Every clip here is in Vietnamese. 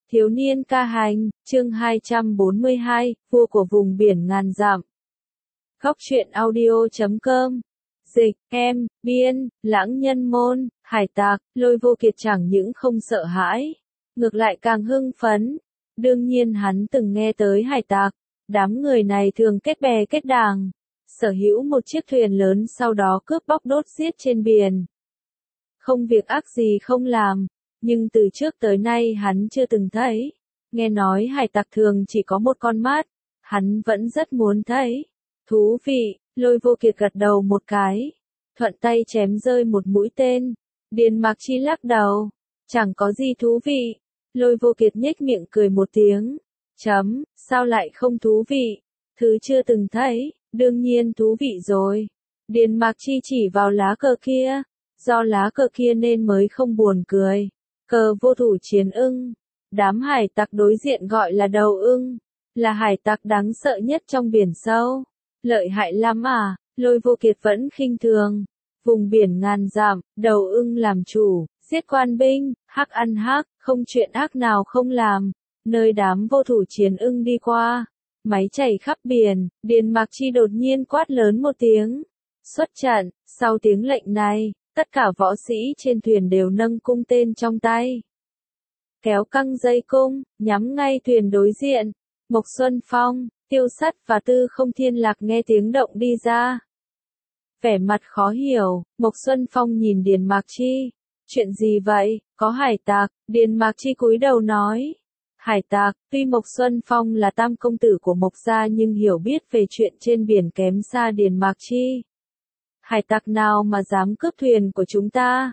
Thiếu niên ca hành, chương 242, vua của vùng biển ngàn dặm. Góc truyện audio.com. Dịch, em, biên, lãng nhân môn, hải tặc, Lôi Vô Kiệt chẳng những không sợ hãi, ngược lại càng hưng phấn. Đương nhiên hắn từng nghe tới hải tặc, đám người này thường kết bè kết đảng, sở hữu một chiếc thuyền lớn sau đó cướp bóc đốt giết trên biển. Không việc ác gì không làm, nhưng từ trước tới nay hắn chưa từng thấy. Nghe nói hải tặc thường chỉ có một con mắt, hắn vẫn rất muốn thấy. Thú vị, Lôi Vô Kiệt gật đầu một cái, thuận tay chém rơi một mũi tên. Điền Mạc Chi lắc đầu, chẳng có gì thú vị. Lôi Vô Kiệt nhếch miệng cười một tiếng, sao lại không thú vị? Thứ chưa từng thấy, đương nhiên thú vị rồi. Điền Mạc Chi chỉ vào lá cờ kia, do lá cờ kia nên mới không buồn cười. Cờ vô thủ chiến ưng, đám hải tặc đối diện gọi là đầu ưng, là hải tặc đáng sợ nhất trong biển sâu. Lợi hại lắm à, Lôi Vô Kiệt vẫn khinh thường. Vùng biển ngàn dặm, đầu ưng làm chủ, giết quan binh, hắc ăn hắc, không chuyện ác nào không làm. Nơi đám vô thủ chiến ưng đi qua, máy chảy khắp biển, Điền Mạc Chi đột nhiên quát lớn một tiếng. Xuất trận, sau tiếng lệnh này, tất cả võ sĩ trên thuyền đều nâng cung tên trong tay. Kéo căng dây cung, nhắm ngay thuyền đối diện. Mộc Xuân Phong, Tiêu Sắt và Tư Không Thiên Lạc nghe tiếng động đi ra. Vẻ mặt khó hiểu, Mộc Xuân Phong nhìn Điền Mạc Chi. Chuyện gì vậy, có hải tặc? Điền Mạc Chi cúi đầu nói. Hải tặc, tuy Mộc Xuân Phong là tam công tử của Mộc gia nhưng hiểu biết về chuyện trên biển kém xa Điền Mạc Chi. Hải tặc nào mà dám cướp thuyền của chúng ta?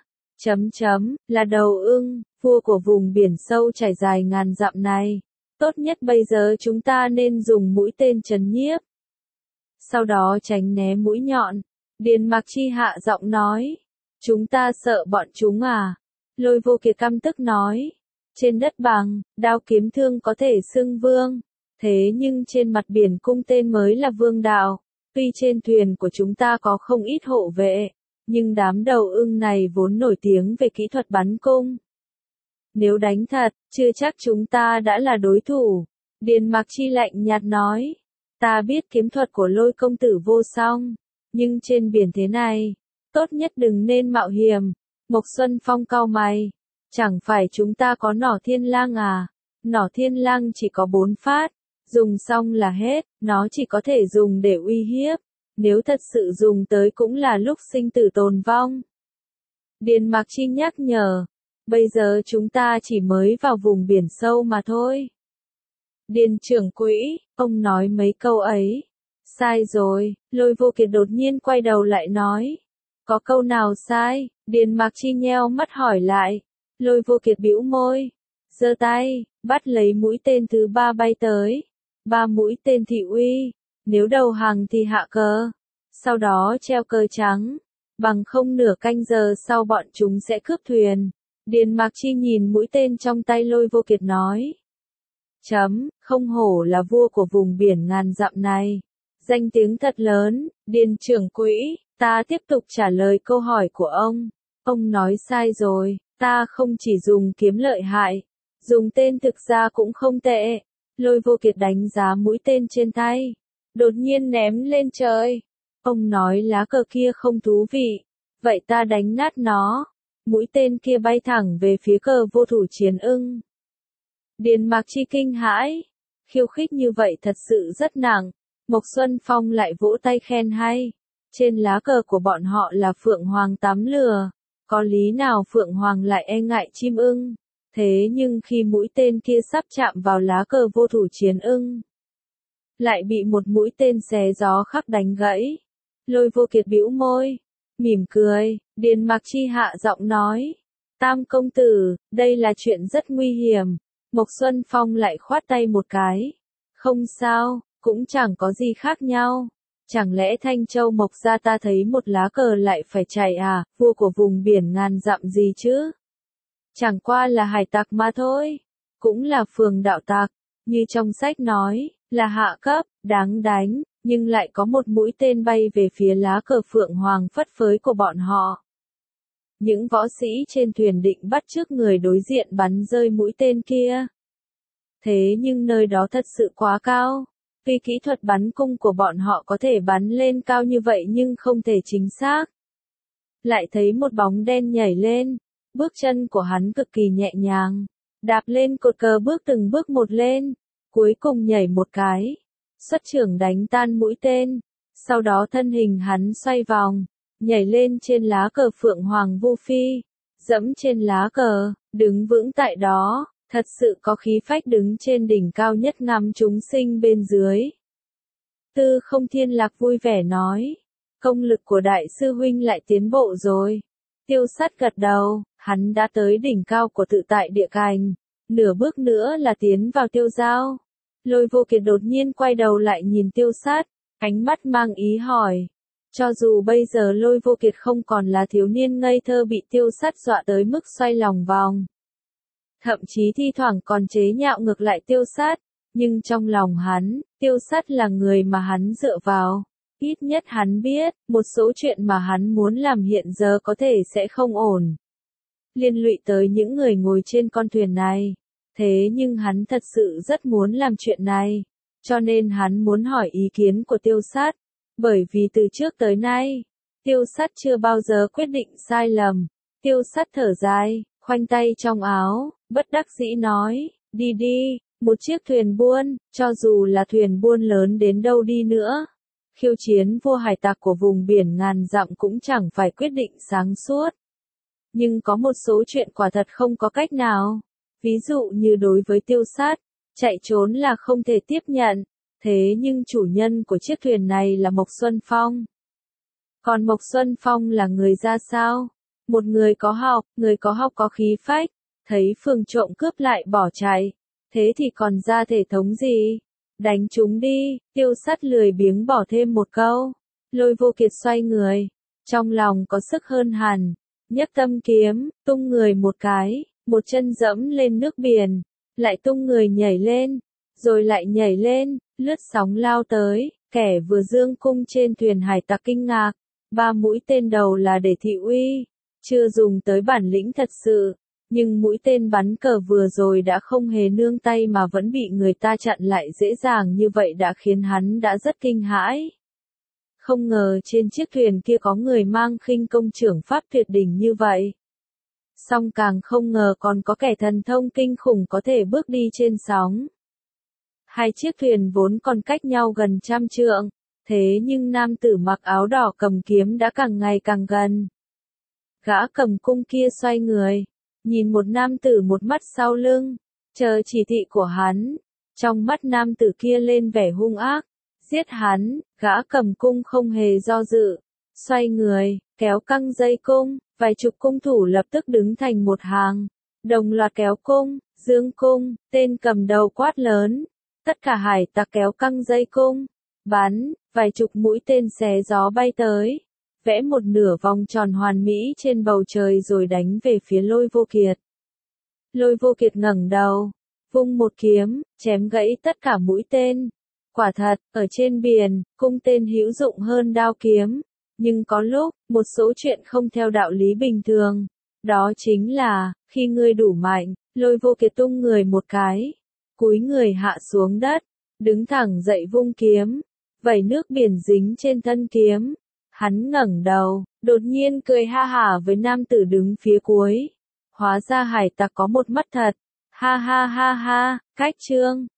Là đầu ưng, vua của vùng biển sâu trải dài ngàn dặm này. Tốt nhất bây giờ chúng ta nên dùng mũi tên trấn nhiếp. Sau đó tránh né mũi nhọn. Điền Mạc Chi hạ giọng nói. Chúng ta sợ bọn chúng à? Lôi Vô Kiệt căm tức nói. Trên đất bằng, đao kiếm thương có thể xưng vương. Thế nhưng trên mặt biển cung tên mới là vương đạo. Tuy trên thuyền của chúng ta có không ít hộ vệ, nhưng đám đầu ưng này vốn nổi tiếng về kỹ thuật bắn cung. Nếu đánh thật, chưa chắc chúng ta đã là đối thủ. Điền Mạc Chi lạnh nhạt nói. Ta biết kiếm thuật của Lôi công tử vô song, nhưng trên biển thế này, tốt nhất đừng nên mạo hiểm. Mộc Xuân Phong cau mày. Chẳng phải chúng ta có nỏ thiên lang à? Nỏ thiên lang chỉ có 4 phát. Dùng xong là hết, nó chỉ có thể dùng để uy hiếp. Nếu thật sự dùng tới cũng là lúc sinh tử tồn vong. Điền Mạc Chi nhắc nhở. Bây giờ chúng ta chỉ mới vào vùng biển sâu mà thôi. Điền trưởng quỹ, ông nói mấy câu ấy. Sai rồi, Lôi Vô Kiệt đột nhiên quay đầu lại nói. Có câu nào sai? Điền Mạc Chi nheo mắt hỏi lại. Lôi Vô Kiệt bĩu môi. Giơ tay, bắt lấy mũi tên thứ 3 bay tới. 3 mũi tên thị uy. Nếu đầu hàng thì hạ cờ. Sau đó treo cờ trắng. Bằng không nửa canh giờ sau bọn chúng sẽ cướp thuyền. Điền Mạc Chi nhìn mũi tên trong tay Lôi Vô Kiệt nói. Không hổ là vua của vùng biển ngàn dặm này. Danh tiếng thật lớn. Điền trưởng quỹ, ta tiếp tục trả lời câu hỏi của ông. Ông nói sai rồi, ta không chỉ dùng kiếm lợi hại, dùng tên thực ra cũng không tệ. Lôi Vô Kiệt đánh giá mũi tên trên tay, đột nhiên ném lên trời. Ông nói lá cờ kia không thú vị, vậy ta đánh nát nó. Mũi tên kia bay thẳng về phía cờ vô thủ chiến ưng. Điền Mạc Chi kinh hãi, khiêu khích như vậy thật sự rất nặng. Mộc Xuân Phong lại vỗ tay khen hay. Trên lá cờ của bọn họ là Phượng Hoàng tắm lửa, có lý nào Phượng Hoàng lại e ngại chim ưng? Thế nhưng khi mũi tên kia sắp chạm vào lá cờ vô thủ chiến ưng, lại bị một mũi tên xé gió khắc đánh gãy. Lôi Vô Kiệt bĩu môi, mỉm cười. Điền Mạc Chi hạ giọng nói. Tam công tử, đây là chuyện rất nguy hiểm. Mộc Xuân Phong lại khoát tay một cái. Không sao, cũng chẳng có gì khác nhau. Chẳng lẽ Thanh Châu Mộc gia ta thấy một lá cờ lại phải chạy à? Vua của vùng biển ngàn dặm gì chứ? Chẳng qua là hải tặc mà thôi. Cũng là phường đạo tặc. Như trong sách nói, là hạ cấp, đáng đánh. Nhưng lại có một mũi tên bay về phía lá cờ Phượng Hoàng phất phới của bọn họ. Những võ sĩ trên thuyền định bắt chước người đối diện bắn rơi mũi tên kia. Thế nhưng nơi đó thật sự quá cao. Tuy kỹ thuật bắn cung của bọn họ có thể bắn lên cao như vậy nhưng không thể chính xác. Lại thấy một bóng đen nhảy lên, bước chân của hắn cực kỳ nhẹ nhàng, đạp lên cột cờ bước từng bước một lên, cuối cùng nhảy một cái, xuất chưởng đánh tan mũi tên, sau đó thân hình hắn xoay vòng, nhảy lên trên lá cờ Phượng Hoàng Vu Phi, dẫm trên lá cờ, đứng vững tại đó, thật sự có khí phách đứng trên đỉnh cao nhất ngắm chúng sinh bên dưới. Tư Không Thiên Lạc vui vẻ nói, công lực của đại sư huynh lại tiến bộ rồi. Tiêu Sắt gật đầu, hắn đã tới đỉnh cao của tự tại địa cảnh, nửa bước nữa là tiến vào tiêu giao. Lôi Vô Kiệt đột nhiên quay đầu lại nhìn Tiêu Sắt, ánh mắt mang ý hỏi. Cho dù bây giờ Lôi Vô Kiệt không còn là thiếu niên ngây thơ bị Tiêu Sắt dọa tới mức xoay lòng vòng, thậm chí thi thoảng còn chế nhạo ngược lại Tiêu Sắt, nhưng trong lòng hắn, Tiêu Sắt là người mà hắn dựa vào. Ít nhất hắn biết, một số chuyện mà hắn muốn làm hiện giờ có thể sẽ không ổn. Liên lụy tới những người ngồi trên con thuyền này. Thế nhưng hắn thật sự rất muốn làm chuyện này. Cho nên hắn muốn hỏi ý kiến của Tiêu Sắt. Bởi vì từ trước tới nay, Tiêu Sắt chưa bao giờ quyết định sai lầm. Tiêu Sắt thở dài, khoanh tay trong áo, bất đắc dĩ nói, đi đi, một chiếc thuyền buôn, cho dù là thuyền buôn lớn đến đâu đi nữa. Khiêu chiến vua hải tặc của vùng biển ngàn dặm cũng chẳng phải quyết định sáng suốt. Nhưng có một số chuyện quả thật không có cách nào. Ví dụ như đối với Tiêu Sắt, chạy trốn là không thể tiếp nhận. Thế nhưng chủ nhân của chiếc thuyền này là Mộc Xuân Phong. Còn Mộc Xuân Phong là người ra sao? Một người có học có khí phách, thấy phường trộm cướp lại bỏ chạy. Thế thì còn ra thể thống gì? Đánh chúng đi, Tiêu Sắt lười biếng bỏ thêm một câu. Lôi Vô Kiệt xoay người, trong lòng có sức hơn hẳn, nhấc tâm kiếm, tung người một cái, một chân dẫm lên nước biển, lại tung người nhảy lên, rồi lại nhảy lên, lướt sóng lao tới, kẻ vừa dương cung trên thuyền hải tặc kinh ngạc, 3 mũi tên đầu là để thị uy, chưa dùng tới bản lĩnh thật sự. Nhưng mũi tên bắn cờ vừa rồi đã không hề nương tay mà vẫn bị người ta chặn lại dễ dàng như vậy đã khiến hắn đã rất kinh hãi. Không ngờ trên chiếc thuyền kia có người mang khinh công trưởng pháp tuyệt đỉnh như vậy. Song càng không ngờ còn có kẻ thần thông kinh khủng có thể bước đi trên sóng. Hai chiếc thuyền vốn còn cách nhau gần 100 trượng, thế nhưng nam tử mặc áo đỏ cầm kiếm đã càng ngày càng gần. Gã cầm cung kia xoay người, nhìn một nam tử một mắt sau lưng, chờ chỉ thị của hắn. Trong mắt nam tử kia lên vẻ hung ác, giết hắn. Gã cầm cung không hề do dự, xoay người, kéo căng dây cung, vài chục cung thủ lập tức đứng thành một hàng, đồng loạt kéo cung, dương cung, tên cầm đầu quát lớn. Tất cả hải tặc kéo căng dây cung, bắn, vài chục mũi tên xé gió bay tới, vẽ một nửa vòng tròn hoàn mỹ trên bầu trời rồi đánh về phía Lôi Vô Kiệt. Lôi Vô Kiệt ngẩng đầu, vung một kiếm, chém gãy tất cả mũi tên. Quả thật, ở trên biển, cung tên hữu dụng hơn đao kiếm, nhưng có lúc, một số chuyện không theo đạo lý bình thường. Đó chính là, khi ngươi đủ mạnh, Lôi Vô Kiệt tung người một cái, cúi người hạ xuống đất, đứng thẳng dậy vung kiếm, vẩy nước biển dính trên thân kiếm. Hắn ngẩng đầu, đột nhiên cười ha hả với nam tử đứng phía cuối. Hóa ra hải tặc có một mắt thật. Ha ha ha ha, cách trương.